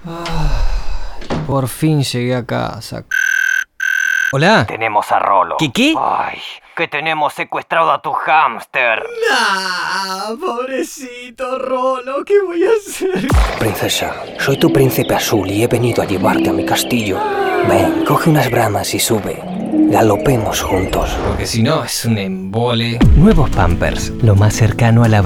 Por fin llegué a casa. ¿Hola? Tenemos a Rolo. ¿Qué? Ay, que tenemos secuestrado a tu hámster. Pobrecito Rolo, ¿qué voy a hacer? Princesa, soy tu príncipe azul y he venido a llevarte a mi castillo. Ven, coge unas bramas y sube. Galopemos juntos. Porque si no, es un embole. Nuevos Pampers, lo más cercano a la